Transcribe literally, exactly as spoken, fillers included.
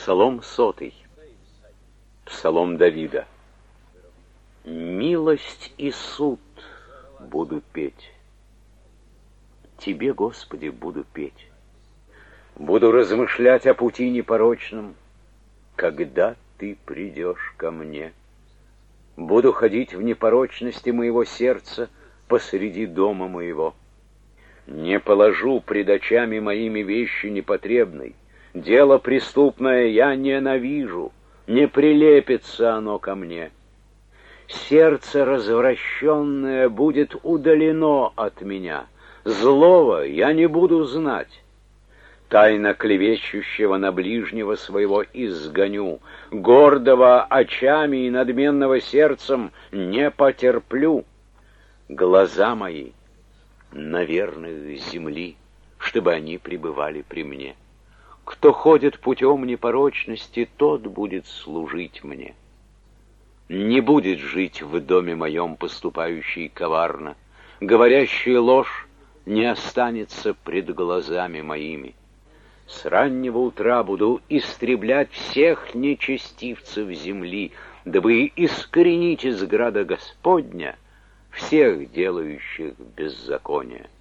Псалом сотый. Псалом Давида. Милость и суд буду петь. Тебе, Господи, буду петь. Буду размышлять о пути непорочном, когда Ты придешь ко мне. Буду ходить в непорочности моего сердца посреди дома моего. Не положу пред очами моими вещи непотребной. Дело преступное я ненавижу, не прилепится оно ко мне. Сердце развращенное будет удалено от меня, злого я не буду знать. Тайно клевещущего на ближнего своего изгоню, гордого очами и надменного сердцем не потерплю. Глаза мои на верных земли, чтобы они пребывали при мне. Кто ходит путем непорочности, тот будет служить мне. Не будет жить в доме моем поступающий коварно, говорящий ложь не останется пред глазами моими. С раннего утра буду истреблять всех нечестивцев земли, дабы искоренить из града Господня всех делающих беззаконие.